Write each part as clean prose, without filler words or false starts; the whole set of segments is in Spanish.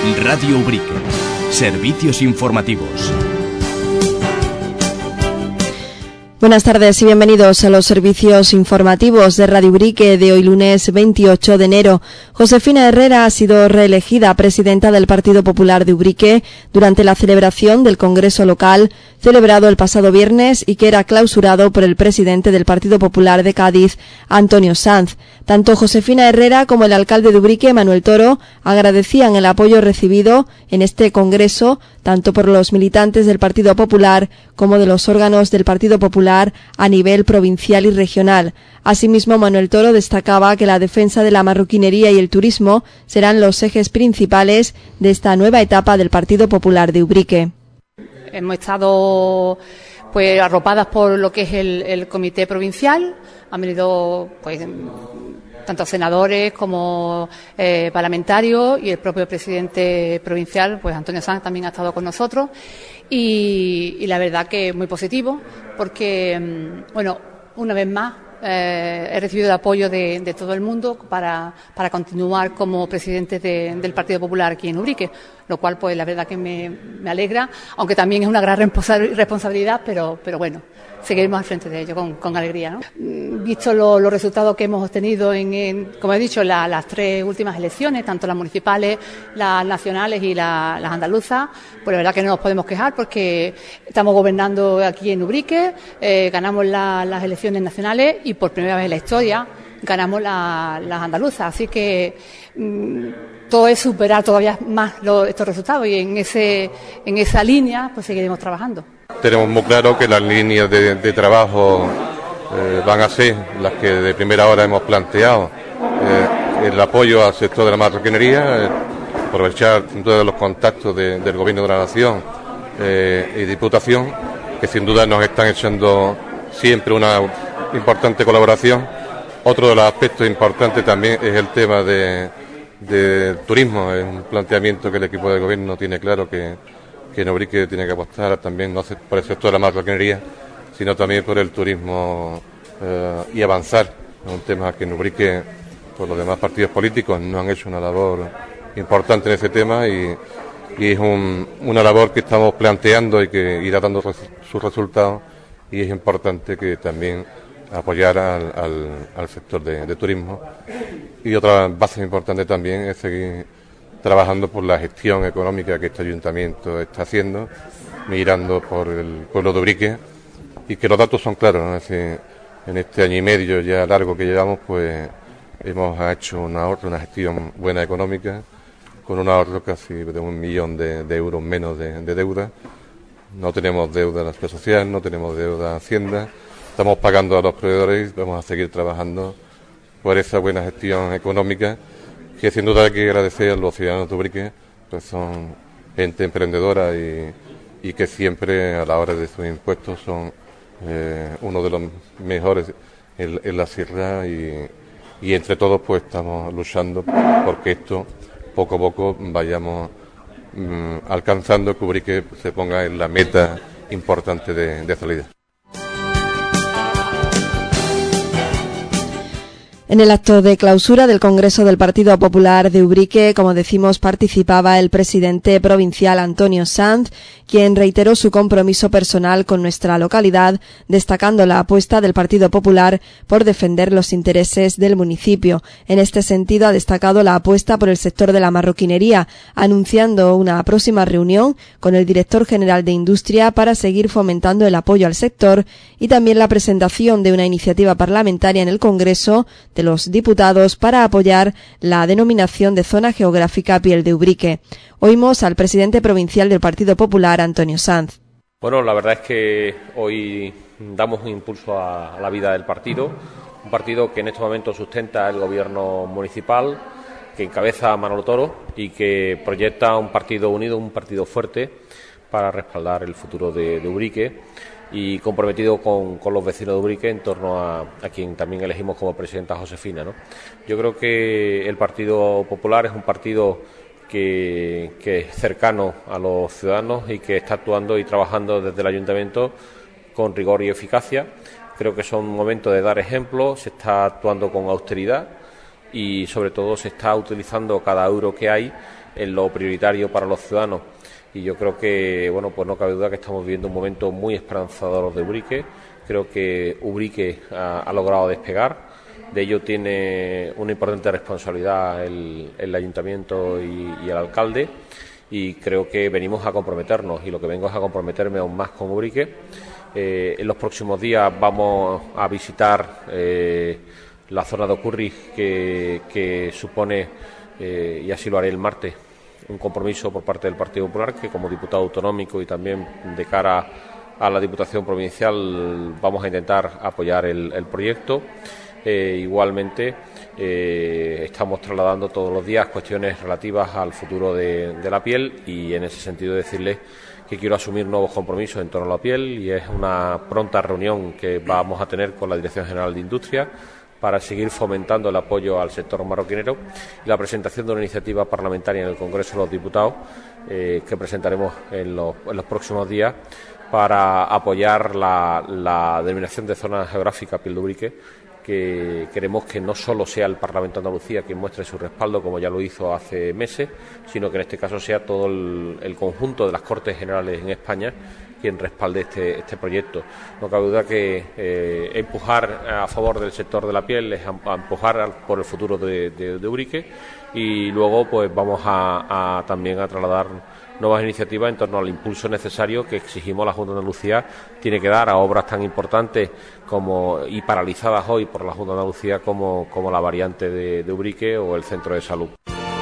Radio Ubrique. Servicios informativos. Buenas tardes y bienvenidos a los servicios informativos de Radio Ubrique de hoy lunes 28 de enero. Josefina Herrera ha sido reelegida presidenta del Partido Popular de Ubrique durante la celebración del Congreso Local celebrado el pasado viernes y que era clausurado por el presidente del Partido Popular de Cádiz, Antonio Sanz. Tanto Josefina Herrera como el alcalde de Ubrique, Manuel Toro, agradecían el apoyo recibido en este Congreso tanto por los militantes del Partido Popular como de los órganos del Partido Popular a nivel provincial y regional. Asimismo, Manuel Toro destacaba que la defensa de la marroquinería y el turismo serán los ejes principales de esta nueva etapa del Partido Popular de Ubrique. Hemos estado arropadas por lo que es el comité provincial. Han venido tanto senadores como parlamentarios y el propio presidente provincial, Antonio Sanz, también ha estado con nosotros y la verdad que es muy positivo porque, una vez más he recibido el apoyo de todo el mundo para continuar como presidente del Partido Popular aquí en Ubrique, lo cual la verdad que me alegra, aunque también es una gran responsabilidad, pero bueno, seguiremos al frente de ello con alegría, ¿no? Visto los resultados que hemos obtenido como he dicho, las tres últimas elecciones, tanto las municipales, las nacionales y las andaluzas, la verdad que no nos podemos quejar porque estamos gobernando aquí en Ubrique, ganamos las elecciones nacionales y por primera vez en la historia ganamos las andaluzas, así que todo es superar todavía más estos resultados y en esa línea seguiremos trabajando. Tenemos muy claro que las líneas de trabajo van a ser las que de primera hora hemos planteado. El apoyo al sector de la marroquinería, aprovechar todos los contactos del Gobierno de la Nación y Diputación, que sin duda nos están echando siempre una importante colaboración. Otro de los aspectos importantes también es el tema del turismo. Es un planteamiento que el equipo de Gobierno tiene claro que en Ubrique tiene que apostar también no por el sector de la marroquinería, sino también por el turismo y avanzar. Es un tema que en Ubrique, por los demás partidos políticos, no han hecho una labor importante en ese tema y es una labor que estamos planteando y que irá dando sus resultados y es importante que también apoyar al sector de turismo. Y otra base importante también es seguir trabajando por la gestión económica que este ayuntamiento está haciendo, mirando por el pueblo de Ubrique y que los datos son claros, ¿no? Es decir, en este año y medio ya largo que llevamos, hemos hecho un ahorro, una gestión buena económica, con un ahorro casi de 1 millón de euros menos de deuda. No tenemos deuda en la seguridad social, no tenemos deuda en Hacienda, estamos pagando a los proveedores y vamos a seguir trabajando por esa buena gestión económica, que sin duda hay que agradecer a los ciudadanos de Ubrique, pues son gente emprendedora y que siempre a la hora de sus impuestos son uno de los mejores en la sierra y entre todos estamos luchando porque esto poco a poco vayamos alcanzando que Ubrique se ponga en la meta importante de salida. En el acto de clausura del Congreso del Partido Popular de Ubrique, como decimos, participaba el presidente provincial Antonio Sanz, quien reiteró su compromiso personal con nuestra localidad, destacando la apuesta del Partido Popular por defender los intereses del municipio. En este sentido, ha destacado la apuesta por el sector de la marroquinería, anunciando una próxima reunión con el director general de Industria para seguir fomentando el apoyo al sector y también la presentación de una iniciativa parlamentaria en el Congreso de los Diputados para apoyar la denominación de zona geográfica Piel de Ubrique. Oímos al presidente provincial del Partido Popular, Antonio Sanz. Bueno, la verdad es que hoy damos un impulso a la vida del partido, un partido que en este momento sustenta el gobierno municipal, que encabeza Manuel Toro y que proyecta un partido unido, un partido fuerte para respaldar el futuro de Ubrique y comprometido con los vecinos de Ubrique en torno a quien también elegimos como presidenta, Josefina, ¿no? Yo creo que el Partido Popular es un partido que es cercano a los ciudadanos y que está actuando y trabajando desde el ayuntamiento con rigor y eficacia. Creo que son momentos de dar ejemplo, se está actuando con austeridad y sobre todo se está utilizando cada euro que hay en lo prioritario para los ciudadanos. Y yo creo que, bueno, pues no cabe duda que estamos viviendo un momento muy esperanzador de Ubrique. Creo que Ubrique ha logrado despegar. De ello tiene una importante responsabilidad el ayuntamiento y el alcalde, y creo que venimos a comprometernos, y lo que vengo es a comprometerme aún más con Ubrique. En los próximos días vamos a visitar la zona de Ocurris, que supone, y así lo haré el martes, un compromiso por parte del Partido Popular, que como diputado autonómico y también de cara a la Diputación Provincial vamos a intentar apoyar el proyecto. Igualmente estamos trasladando todos los días cuestiones relativas al futuro de la piel, y en ese sentido decirles que quiero asumir nuevos compromisos en torno a la piel, y es una pronta reunión que vamos a tener con la Dirección General de Industria para seguir fomentando el apoyo al sector marroquinero, y la presentación de una iniciativa parlamentaria en el Congreso de los Diputados que presentaremos en los próximos días para apoyar la denominación de zona geográfica Piel de Ubrique, que queremos que no solo sea el Parlamento de Andalucía quien muestre su respaldo, como ya lo hizo hace meses, sino que en este caso sea todo el conjunto de las Cortes Generales en España quien respalde este proyecto. No cabe duda que empujar a favor del sector de la piel es a empujar por el futuro de Ubrique, y luego pues vamos también a trasladar nuevas iniciativas en torno al impulso necesario que exigimos la Junta de Andalucía tiene que dar a obras tan importantes y paralizadas hoy por la Junta de Andalucía como la variante de Ubrique o el centro de salud.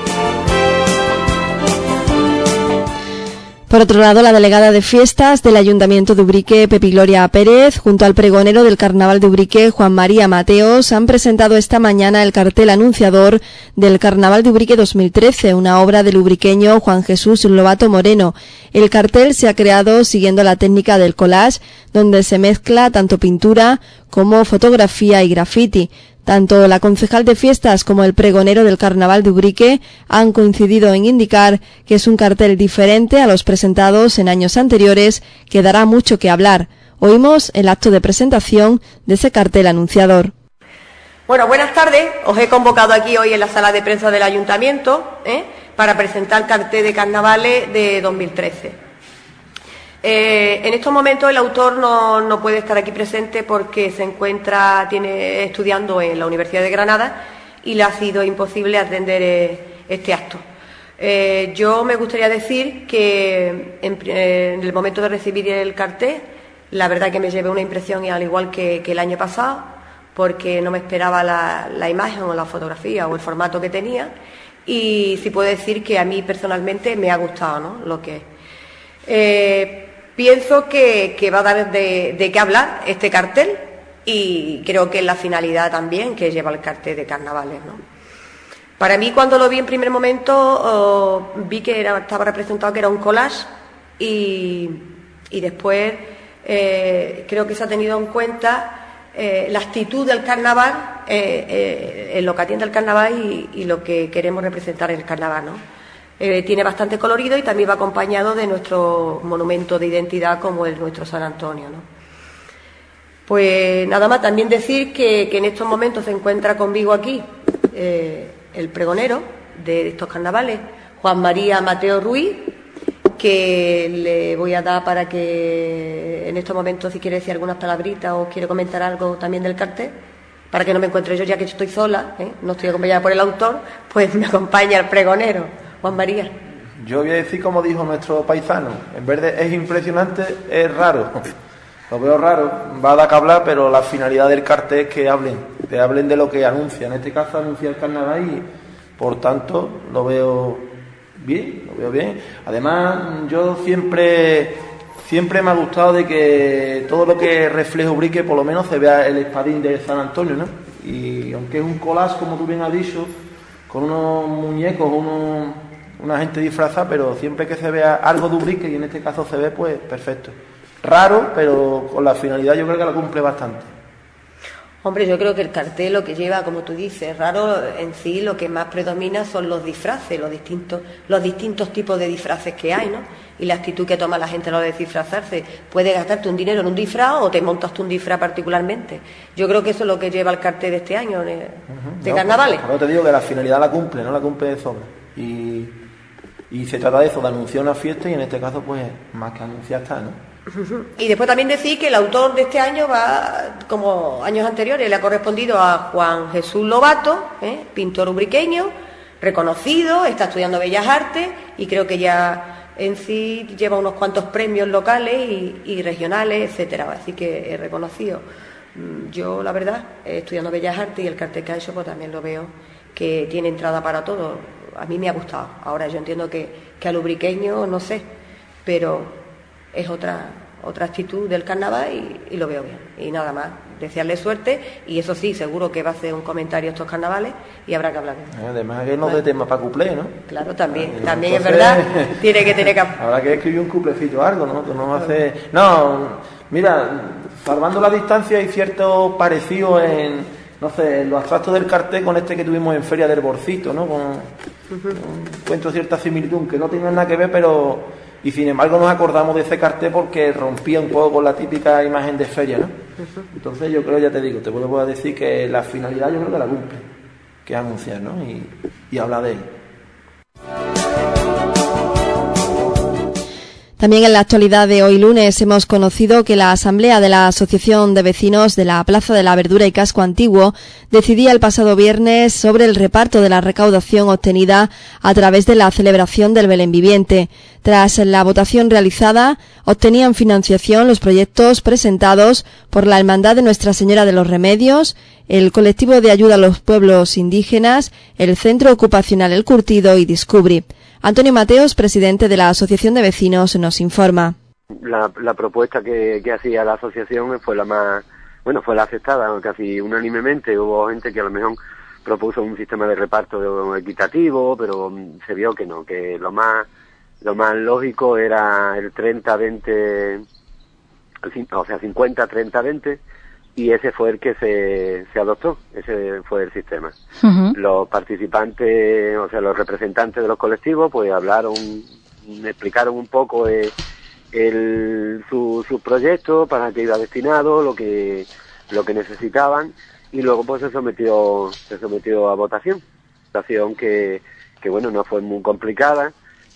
Por otro lado, la delegada de fiestas del Ayuntamiento de Ubrique, Pepi Gloria Pérez, junto al pregonero del Carnaval de Ubrique, Juan María Mateos, han presentado esta mañana el cartel anunciador del Carnaval de Ubrique 2013, una obra del ubriqueño Juan Jesús Lobato Moreno. El cartel se ha creado siguiendo la técnica del collage, donde se mezcla tanto pintura como fotografía y graffiti. Tanto la concejal de fiestas como el pregonero del Carnaval de Ubrique han coincidido en indicar que es un cartel diferente a los presentados en años anteriores, que dará mucho que hablar. Oímos el acto de presentación de ese cartel anunciador. Bueno, buenas tardes. Os he convocado aquí hoy en la sala de prensa del Ayuntamiento para presentar el cartel de carnavales de 2013. En estos momentos el autor no puede estar aquí presente porque se encuentra estudiando en la Universidad de Granada y le ha sido imposible atender este acto. Yo me gustaría decir que en el momento de recibir el cartel, la verdad que me llevé una impresión, y al igual que el año pasado, porque no me esperaba la imagen o la fotografía o el formato que tenía, y sí puedo decir que a mí personalmente me ha gustado, ¿no?, lo que es. Pienso que va a dar de qué hablar este cartel, y creo que es la finalidad también que lleva el cartel de carnavales, ¿no? Para mí, cuando lo vi en primer momento, vi que estaba representado que era un collage, y después creo que se ha tenido en cuenta la actitud del carnaval, en lo que atiende al carnaval y lo que queremos representar en el carnaval, ¿no? Tiene bastante colorido y también va acompañado de nuestro monumento de identidad como es nuestro San Antonio, ¿no? Pues nada más, también decir que en estos momentos se encuentra conmigo aquí el pregonero de estos carnavales, Juan María Mateo Ruiz, que le voy a dar para que en estos momentos, si quiere decir algunas palabritas o quiere comentar algo también del cartel, para que no me encuentre yo, ya que estoy sola, no estoy acompañada por el autor, pues me acompaña el pregonero. Juan María. Yo voy a decir como dijo nuestro paisano, en vez de es impresionante, es raro. Lo veo raro, va a dar que hablar, pero la finalidad del cartel es que hablen de lo que anuncia. En este caso anuncia el carnaval y, por tanto, lo veo bien. Además, yo siempre me ha gustado de que todo lo que refleja Ubrique, por lo menos se vea el espadín de San Antonio, ¿no? Y aunque es un collage, como tú bien has dicho, con unos muñecos, una gente disfrazada, pero siempre que se vea algo de Ubrique, y en este caso se ve, pues perfecto. Raro, pero con la finalidad yo creo que la cumple bastante. Hombre, yo creo que el cartel lo que lleva, como tú dices, raro en sí, lo que más predomina son los disfraces, los distintos tipos de disfraces que hay, ¿no? Y la actitud que toma la gente a la hora de disfrazarse. Puedes gastarte un dinero en un disfraz o te montas tú un disfraz particularmente. Yo creo que eso es lo que lleva el cartel de este año, de carnavales. Ahora te digo que la finalidad la cumple, no la cumple de sobra. Y Y se trata de eso, de anunciar una fiesta, y en este caso, pues, más que anunciar está, ¿no? Y después también decir que el autor de este año va, como años anteriores, le ha correspondido a Juan Jesús Lobato, pintor ubriqueño, reconocido, está estudiando Bellas Artes y creo que ya en sí lleva unos cuantos premios locales y regionales, etcétera, así que es reconocido. Yo, la verdad, estudiando Bellas Artes y el cartel que ha hecho, pues también lo veo que tiene entrada para todo. A mí me ha gustado. Ahora yo entiendo que al ubriqueño, no sé, pero es otra actitud del carnaval y lo veo bien. Y nada más, desearle suerte, y eso sí, seguro que va a hacer un comentario estos carnavales y habrá que hablar de eso. Además que no de tema para cuplé, ¿no? Claro, también es verdad, tiene que tener que... Habrá que escribir un cuplecito o algo, ¿no? Tú no haces... No, mira, salvando la distancia hay cierto parecido en, no sé, en los abstractos del cartel con este que tuvimos en Feria del Borcito, ¿no? Encuentro cierta similitud, que no tienen nada que ver, pero... Y sin embargo nos acordamos de ese cartel porque rompía un poco con la típica imagen de feria, ¿no? Entonces yo creo, ya te digo, te puedo decir que la finalidad yo creo que la cumple, que es anunciar, ¿no? Y hablar de él. También en la actualidad de hoy lunes hemos conocido que la Asamblea de la Asociación de Vecinos de la Plaza de la Verdura y Casco Antiguo decidía el pasado viernes sobre el reparto de la recaudación obtenida a través de la celebración del Belén Viviente. Tras la votación realizada, obtenían financiación los proyectos presentados por la Hermandad de Nuestra Señora de los Remedios, el Colectivo de Ayuda a los Pueblos Indígenas, el Centro Ocupacional El Curtido y Discubri. Antonio Mateos, presidente de la Asociación de Vecinos, nos informa. La propuesta que hacía la asociación fue la más, fue la aceptada casi unánimemente. Hubo gente que a lo mejor propuso un sistema de reparto equitativo, pero se vio que no, que lo más lógico era el 30-20, o sea, 50-30-20, y ese fue el que se adoptó, ese fue el sistema. Uh-huh. Los participantes, o sea, los representantes de los colectivos, pues explicaron un poco su proyecto, para qué iba destinado, lo que necesitaban, y luego pues se sometió a votación que no fue muy complicada.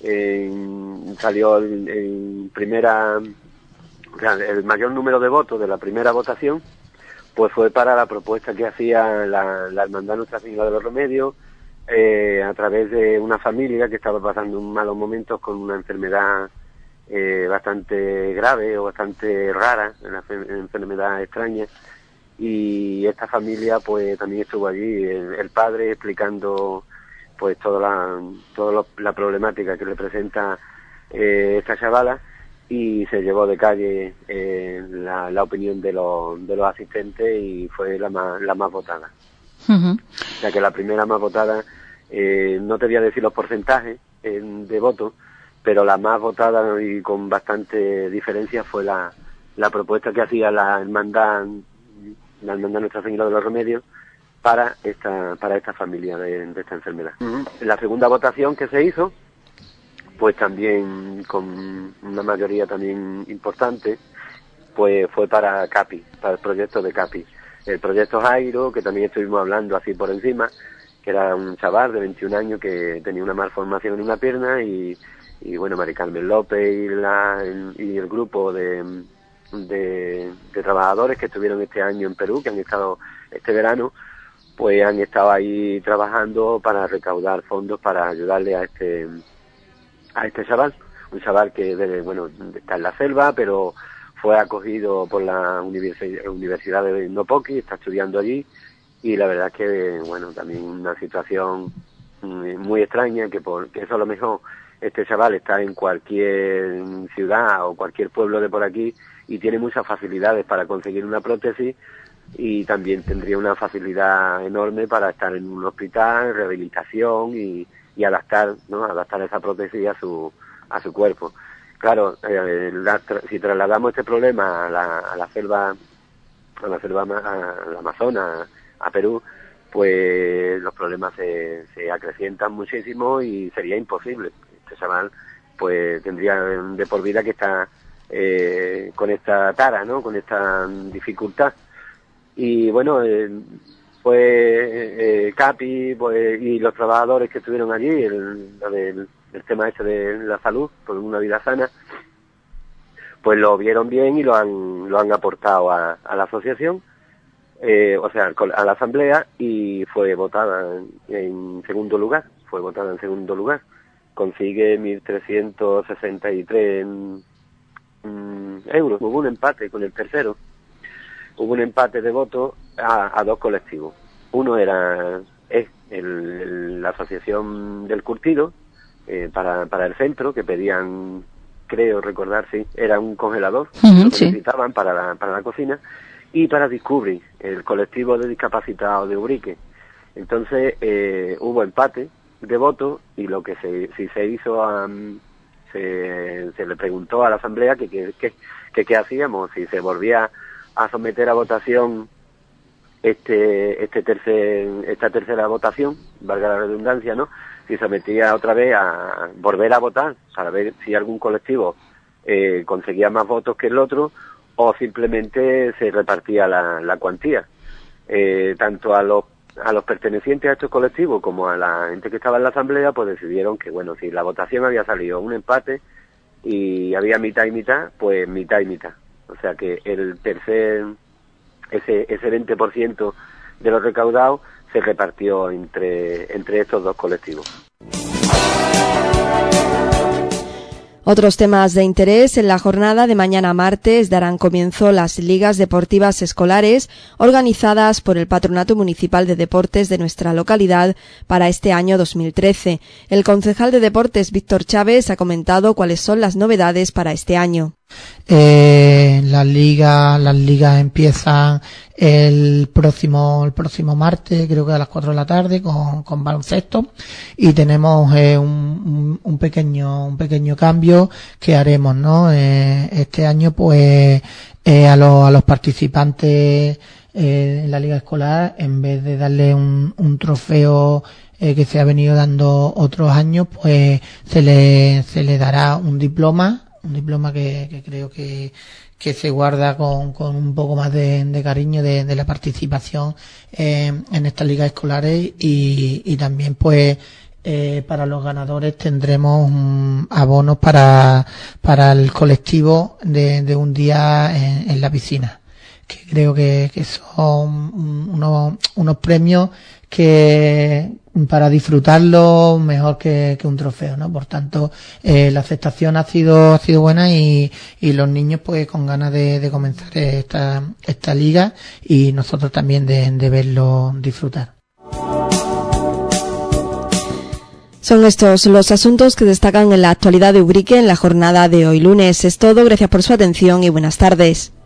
Salió en primera, o sea, el mayor número de votos de la primera votación pues fue para la propuesta que hacía la Hermandad Nuestra Señora de los Remedios, a través de una familia que estaba pasando malos momentos con una enfermedad bastante grave o bastante rara, una enfermedad extraña, y esta familia pues también estuvo allí, el padre explicando pues toda la problemática que le presenta esta chavala, y se llevó de calle la opinión de los asistentes y fue la más votada. Uh-huh. O sea que la primera más votada, no te voy a decir los porcentajes de votos, pero la más votada y con bastante diferencia fue la propuesta que hacía la hermandad Nuestra Señora de los Remedios para esta familia de esta enfermedad. Uh-huh. La segunda votación que se hizo, pues también con una mayoría también importante, pues fue para CAPI, para el proyecto de CAPI. El proyecto Jairo, que también estuvimos hablando así por encima, que era un chaval de 21 años que tenía una malformación en una pierna, y Mari Carmen López y el grupo de trabajadores que estuvieron este año en Perú, que han estado este verano, pues han estado ahí trabajando para recaudar fondos para ayudarle a este chaval, un chaval que está en la selva, pero fue acogido por la Universidad de Nopoki, está estudiando allí, y la verdad es que, también una situación muy extraña, que eso a lo mejor este chaval está en cualquier ciudad o cualquier pueblo de por aquí y tiene muchas facilidades para conseguir una prótesis, y también tendría una facilidad enorme para estar en un hospital, rehabilitación y adaptar esa prótesis a su cuerpo. Claro, si trasladamos este problema a la selva, al Amazonas, a Perú, pues los problemas se acrecientan muchísimo y sería imposible. Este chaval pues tendría de por vida que estar con esta tara, ¿no? Con esta dificultad. Y pues Capi pues, y los trabajadores que estuvieron allí, el tema ese de la salud, por una vida sana, pues lo vieron bien y lo han aportado a la asociación, o sea, a la asamblea, y fue votada en segundo lugar, consigue 1.363 euros. Hubo un empate con el tercero, hubo un empate de votos a dos colectivos. Uno era la asociación del curtido, para el centro, que pedían, creo recordar, sí, era un congelador, lo que necesitaban para la cocina, y para Discovery, el colectivo de discapacitados de Ubrique. Entonces hubo empate de votos, y lo que se hizo, se le preguntó a la asamblea que qué hacíamos, si se volvía a someter a votación esta tercera votación, valga la redundancia, ¿no? Si se metía otra vez a volver a votar para ver si algún colectivo conseguía más votos que el otro, o simplemente se repartía la cuantía. Tanto a los pertenecientes a estos colectivos como a la gente que estaba en la asamblea, pues decidieron que, bueno, si la votación había salido un empate y había mitad y mitad, pues mitad y mitad. O sea que ese 20% de los recaudados se repartió entre estos dos colectivos. Otros temas de interés: en la jornada de mañana martes darán comienzo las ligas deportivas escolares organizadas por el Patronato Municipal de Deportes de nuestra localidad para este año 2013. El concejal de Deportes, Víctor Chávez, ha comentado cuáles son las novedades para este año. Las ligas empiezan el próximo martes, creo que a las 4 de la tarde, con baloncesto, y tenemos un pequeño cambio que haremos, ¿no? Este año, pues, a los participantes en la liga escolar, en vez de darle un trofeo que se ha venido dando otros años, pues se le dará un diploma que creo que se guarda con un poco más de cariño de la participación en estas ligas escolares, y también, pues, para los ganadores tendremos abonos para el colectivo de un día en la piscina, que creo que son unos premios que para disfrutarlo mejor que un trofeo, ¿no? Por tanto, la aceptación ha sido buena, y los niños, pues, con ganas de comenzar esta liga, y nosotros también de verlo disfrutar. Son estos los asuntos que destacan en la actualidad de Ubrique en la jornada de hoy lunes. Es todo, gracias por su atención y buenas tardes.